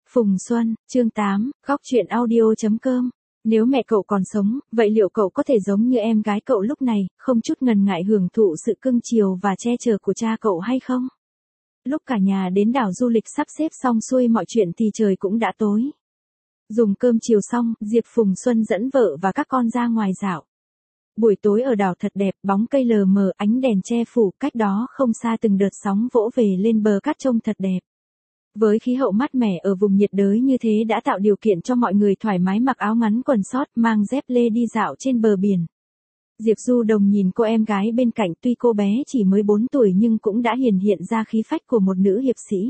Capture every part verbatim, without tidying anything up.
Phùng Xuân, chương tám, góc chuyện audio.com. Nếu mẹ cậu còn sống, vậy liệu cậu có thể giống như em gái cậu lúc này, không chút ngần ngại hưởng thụ sự cưng chiều và che chở của cha cậu hay không? Lúc cả nhà đến đảo du lịch sắp xếp xong xuôi mọi chuyện thì trời cũng đã tối. Dùng cơm chiều xong, Diệp Phùng Xuân dẫn vợ và các con ra ngoài dạo. Buổi tối ở đảo thật đẹp, bóng cây lờ mờ, ánh đèn che phủ, cách đó không xa từng đợt sóng vỗ về lên bờ cát trông thật đẹp. Với khí hậu mát mẻ ở vùng nhiệt đới như thế đã tạo điều kiện cho mọi người thoải mái mặc áo ngắn quần sót, mang dép lê đi dạo trên bờ biển. Diệp Du Đồng nhìn cô em gái bên cạnh, tuy cô bé chỉ mới bốn tuổi nhưng cũng đã hiển hiện ra khí phách của một nữ hiệp sĩ.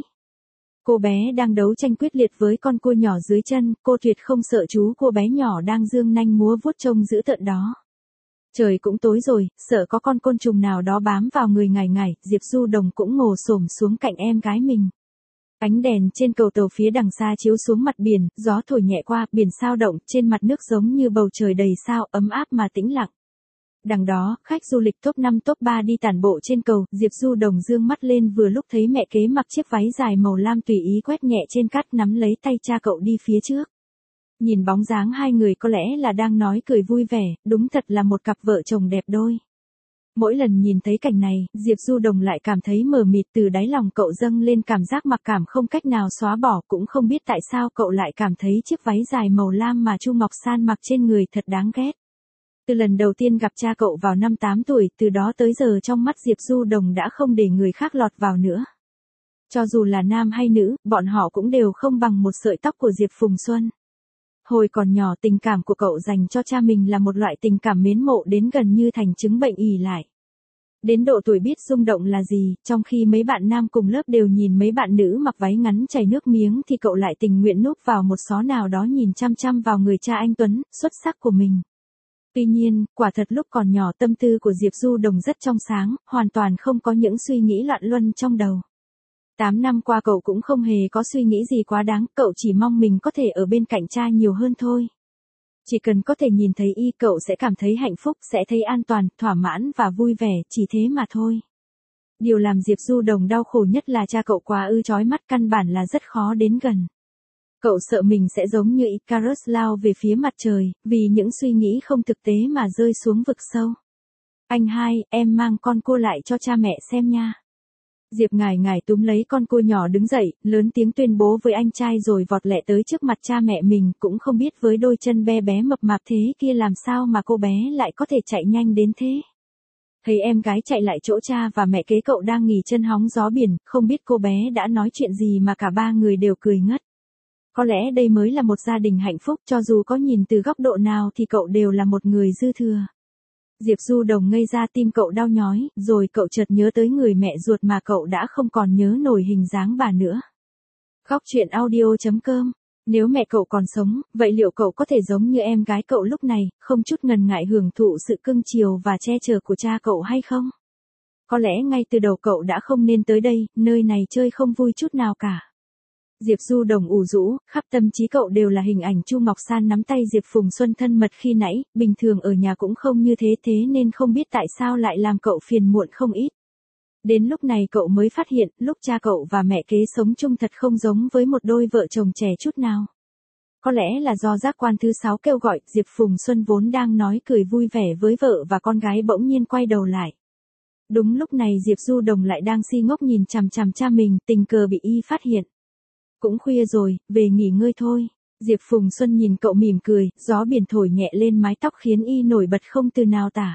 Cô bé đang đấu tranh quyết liệt với con cua nhỏ dưới chân, cô tuyệt không sợ chú cô bé nhỏ đang dương nanh múa vuốt trông dữ tợn đó. Trời cũng tối rồi, sợ có con côn trùng nào đó bám vào người ngải ngải, Diệp Du Đồng cũng ngồi xổm xuống cạnh em gái mình. Ánh đèn trên cầu tàu phía đằng xa chiếu xuống mặt biển, gió thổi nhẹ qua, biển sao động, trên mặt nước giống như bầu trời đầy sao, ấm áp mà tĩnh lặng. Đằng đó, khách du lịch top năm top ba đi tản bộ trên cầu, Diệp Du Đồng dương mắt lên vừa lúc thấy mẹ kế mặc chiếc váy dài màu lam tùy ý quét nhẹ trên cát nắm lấy tay cha cậu đi phía trước. Nhìn bóng dáng hai người có lẽ là đang nói cười vui vẻ, đúng thật là một cặp vợ chồng đẹp đôi. Mỗi lần nhìn thấy cảnh này, Diệp Du Đồng lại cảm thấy mờ mịt, từ đáy lòng cậu dâng lên cảm giác mặc cảm không cách nào xóa bỏ, cũng không biết tại sao cậu lại cảm thấy chiếc váy dài màu lam mà Chu Ngọc San mặc trên người thật đáng ghét. Từ lần đầu tiên gặp cha cậu vào năm tám tuổi, từ đó tới giờ trong mắt Diệp Du Đồng đã không để người khác lọt vào nữa. Cho dù là nam hay nữ, bọn họ cũng đều không bằng một sợi tóc của Diệp Phùng Xuân. Hồi còn nhỏ, tình cảm của cậu dành cho cha mình là một loại tình cảm mến mộ đến gần như thành chứng bệnh ỷ lại. Đến độ tuổi biết rung động là gì, trong khi mấy bạn nam cùng lớp đều nhìn mấy bạn nữ mặc váy ngắn chảy nước miếng thì cậu lại tình nguyện núp vào một xó nào đó nhìn chăm chăm vào người cha anh tuấn, xuất sắc của mình. Tuy nhiên, quả thật lúc còn nhỏ tâm tư của Diệp Du Đồng rất trong sáng, hoàn toàn không có những suy nghĩ loạn luân trong đầu. Tám năm qua cậu cũng không hề có suy nghĩ gì quá đáng, cậu chỉ mong mình có thể ở bên cạnh cha nhiều hơn thôi. Chỉ cần có thể nhìn thấy y, cậu sẽ cảm thấy hạnh phúc, sẽ thấy an toàn, thỏa mãn và vui vẻ, chỉ thế mà thôi. Điều làm Diệp Du Đồng đau khổ nhất là cha cậu quá ư chói mắt, căn bản là rất khó đến gần. Cậu sợ mình sẽ giống như Icarus lao về phía mặt trời, vì những suy nghĩ không thực tế mà rơi xuống vực sâu. Anh hai, em mang con cua lại cho cha mẹ xem nha. Diệp ngải ngải túm lấy con cua nhỏ đứng dậy, lớn tiếng tuyên bố với anh trai rồi vọt lẹ tới trước mặt cha mẹ mình, cũng không biết với đôi chân bé bé mập mạp thế kia làm sao mà cô bé lại có thể chạy nhanh đến thế. Thấy em gái chạy lại chỗ cha và mẹ kế cậu đang nghỉ chân hóng gió biển, không biết cô bé đã nói chuyện gì mà cả ba người đều cười ngất. Có lẽ đây mới là một gia đình hạnh phúc, cho dù có nhìn từ góc độ nào thì cậu đều là một người dư thừa. Diệp Du Đồng ngây ra, tim cậu đau nhói, rồi cậu chợt nhớ tới người mẹ ruột mà cậu đã không còn nhớ nổi hình dáng bà nữa. Góc chuyện audio.com. Nếu mẹ cậu còn sống, vậy liệu cậu có thể giống như em gái cậu lúc này, không chút ngần ngại hưởng thụ sự cưng chiều và che chở của cha cậu hay không? Có lẽ ngay từ đầu cậu đã không nên tới đây, nơi này chơi không vui chút nào cả. Diệp Du Đồng ủ rũ, khắp tâm trí cậu đều là hình ảnh Chu Ngọc San nắm tay Diệp Phùng Xuân thân mật khi nãy, bình thường ở nhà cũng không như thế thế nên không biết tại sao lại làm cậu phiền muộn không ít. Đến lúc này cậu mới phát hiện, lúc cha cậu và mẹ kế sống chung thật không giống với một đôi vợ chồng trẻ chút nào. Có lẽ là do giác quan thứ sáu kêu gọi, Diệp Phùng Xuân vốn đang nói cười vui vẻ với vợ và con gái bỗng nhiên quay đầu lại. Đúng lúc này Diệp Du Đồng lại đang si ngốc nhìn chằm chằm cha mình, tình cờ bị y phát hiện. Cũng khuya rồi, về nghỉ ngơi thôi. Diệp Phùng Xuân nhìn cậu mỉm cười, gió biển thổi nhẹ lên mái tóc khiến y nổi bật không từ nào tả.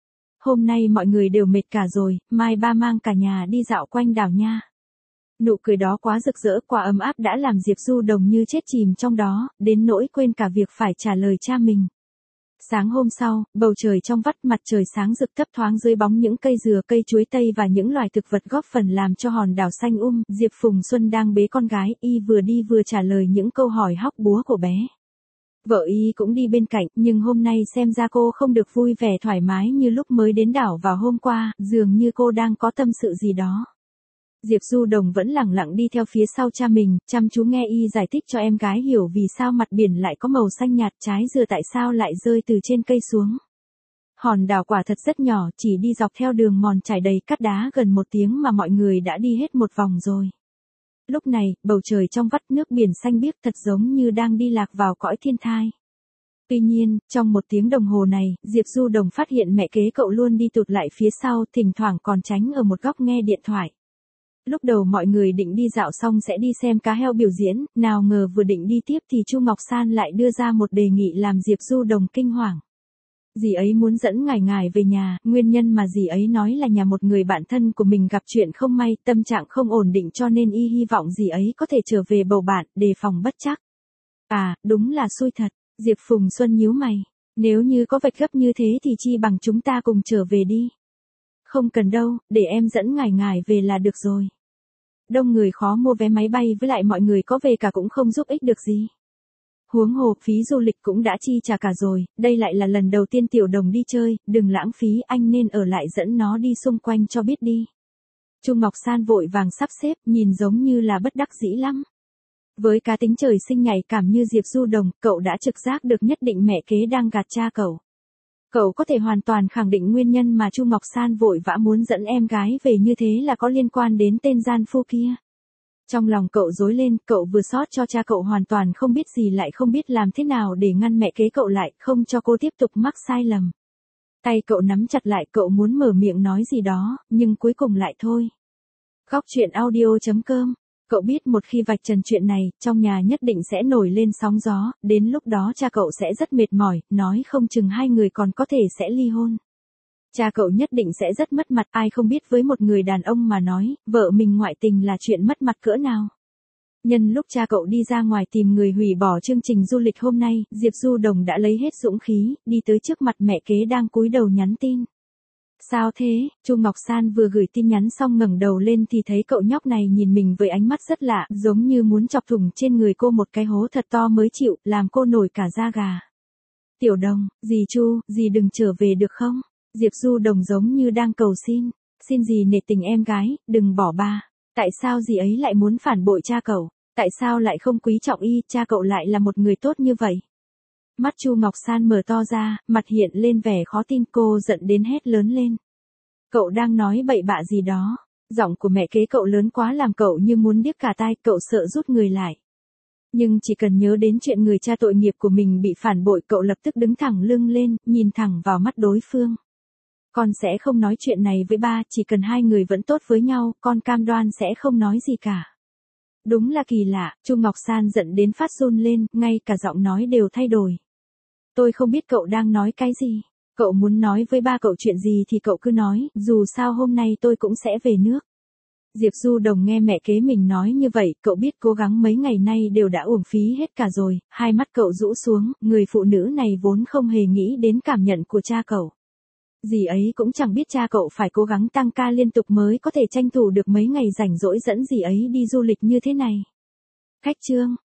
Hôm nay mọi người đều mệt cả rồi, mai ba mang cả nhà đi dạo quanh đảo nha. Nụ cười đó quá rực rỡ, quá ấm áp đã làm Diệp Du Đồng như chết chìm trong đó, đến nỗi quên cả việc phải trả lời cha mình. Sáng hôm sau, bầu trời trong vắt, mặt trời sáng rực thấp thoáng dưới bóng những cây dừa, cây chuối tây và những loài thực vật góp phần làm cho hòn đảo xanh um. Diệp Phùng Xuân đang bế con gái, y vừa đi vừa trả lời những câu hỏi hóc búa của bé. Vợ y cũng đi bên cạnh, nhưng hôm nay xem ra cô không được vui vẻ thoải mái như lúc mới đến đảo vào hôm qua, dường như cô đang có tâm sự gì đó. Diệp Du Đồng vẫn lẳng lặng đi theo phía sau cha mình, chăm chú nghe y giải thích cho em gái hiểu vì sao mặt biển lại có màu xanh nhạt, trái dừa tại sao lại rơi từ trên cây xuống. Hòn đảo quả thật rất nhỏ, chỉ đi dọc theo đường mòn trải đầy cát đá gần một tiếng mà mọi người đã đi hết một vòng rồi. Lúc này, bầu trời trong vắt nước biển xanh biếc thật giống như đang đi lạc vào cõi thiên thai. Tuy nhiên, trong một tiếng đồng hồ này, Diệp Du Đồng phát hiện mẹ kế cậu luôn đi tụt lại phía sau, thỉnh thoảng còn tránh ở một góc nghe điện thoại. Lúc đầu mọi người định đi dạo xong sẽ đi xem cá heo biểu diễn, nào ngờ vừa định đi tiếp thì Chu Ngọc San lại đưa ra một đề nghị làm Diệp Du Đồng kinh hoàng. Dì ấy muốn dẫn ngài ngài về nhà, nguyên nhân mà dì ấy nói là nhà một người bạn thân của mình gặp chuyện không may, tâm trạng không ổn định cho nên y hy vọng dì ấy có thể trở về bầu bạn, đề phòng bất trắc. À, đúng là xui thật, Diệp Phùng Xuân nhíu mày. Nếu như có vạch gấp như thế thì chi bằng chúng ta cùng trở về đi. Không cần đâu, để em dẫn ngài ngài về là được rồi. Đông người khó mua vé máy bay với lại mọi người có về cả cũng không giúp ích được gì. Huống hồ phí du lịch cũng đã chi trả cả rồi, đây lại là lần đầu tiên Tiểu Đồng đi chơi, đừng lãng phí, anh nên ở lại dẫn nó đi xung quanh cho biết đi. Chu Ngọc San vội vàng sắp xếp, nhìn giống như là bất đắc dĩ lắm. Với cá tính trời sinh nhạy cảm như Diệp Du Đồng, cậu đã trực giác được nhất định mẹ kế đang gạt cha cậu. Cậu có thể hoàn toàn khẳng định nguyên nhân mà Chu Ngọc San vội vã muốn dẫn em gái về như thế là có liên quan đến tên gian phu kia. Trong lòng cậu rối lên, cậu vừa xót cho cha cậu hoàn toàn không biết gì lại không biết làm thế nào để ngăn mẹ kế cậu lại, không cho cô tiếp tục mắc sai lầm. Tay cậu nắm chặt lại, cậu muốn mở miệng nói gì đó, nhưng cuối cùng lại thôi. Góc truyện audio chấm com. Cậu biết một khi vạch trần chuyện này, trong nhà nhất định sẽ nổi lên sóng gió, đến lúc đó cha cậu sẽ rất mệt mỏi, nói không chừng hai người còn có thể sẽ ly hôn. Cha cậu nhất định sẽ rất mất mặt, ai không biết với một người đàn ông mà nói, vợ mình ngoại tình là chuyện mất mặt cỡ nào. Nhân lúc cha cậu đi ra ngoài tìm người hủy bỏ chương trình du lịch hôm nay, Diệp Du Đồng đã lấy hết dũng khí, đi tới trước mặt mẹ kế đang cúi đầu nhắn tin. Sao thế? Chu Ngọc San vừa gửi tin nhắn xong ngẩng đầu lên thì thấy cậu nhóc này nhìn mình với ánh mắt rất lạ, giống như muốn chọc thủng trên người cô một cái hố thật to mới chịu, làm cô nổi cả da gà. Tiểu Đồng, dì Chu, dì đừng trở về được không? Diệp Du Đồng giống như đang cầu xin, xin dì nể tình em gái, đừng bỏ ba. Tại sao dì ấy lại muốn phản bội cha cậu? Tại sao lại không quý trọng y, cha cậu lại là một người tốt như vậy? Mắt Chu Ngọc San mở to ra, mặt hiện lên vẻ khó tin, cô giận đến hét lớn lên. Cậu đang nói bậy bạ gì đó? Giọng của mẹ kế cậu lớn quá làm cậu như muốn điếc cả tai, cậu sợ rút người lại. Nhưng chỉ cần nhớ đến chuyện người cha tội nghiệp của mình bị phản bội, cậu lập tức đứng thẳng lưng lên, nhìn thẳng vào mắt đối phương. Con sẽ không nói chuyện này với ba, chỉ cần hai người vẫn tốt với nhau, con cam đoan sẽ không nói gì cả. Đúng là kỳ lạ, Chu Ngọc San giận đến phát run lên, ngay cả giọng nói đều thay đổi. Tôi không biết cậu đang nói cái gì. Cậu muốn nói với ba cậu chuyện gì thì cậu cứ nói, dù sao hôm nay tôi cũng sẽ về nước. Diệp Du Đồng nghe mẹ kế mình nói như vậy, cậu biết cố gắng mấy ngày nay đều đã uổng phí hết cả rồi, hai mắt cậu rũ xuống, người phụ nữ này vốn không hề nghĩ đến cảm nhận của cha cậu. Dì ấy cũng chẳng biết cha cậu phải cố gắng tăng ca liên tục mới có thể tranh thủ được mấy ngày rảnh rỗi dẫn dì ấy đi du lịch như thế này. Khách trương,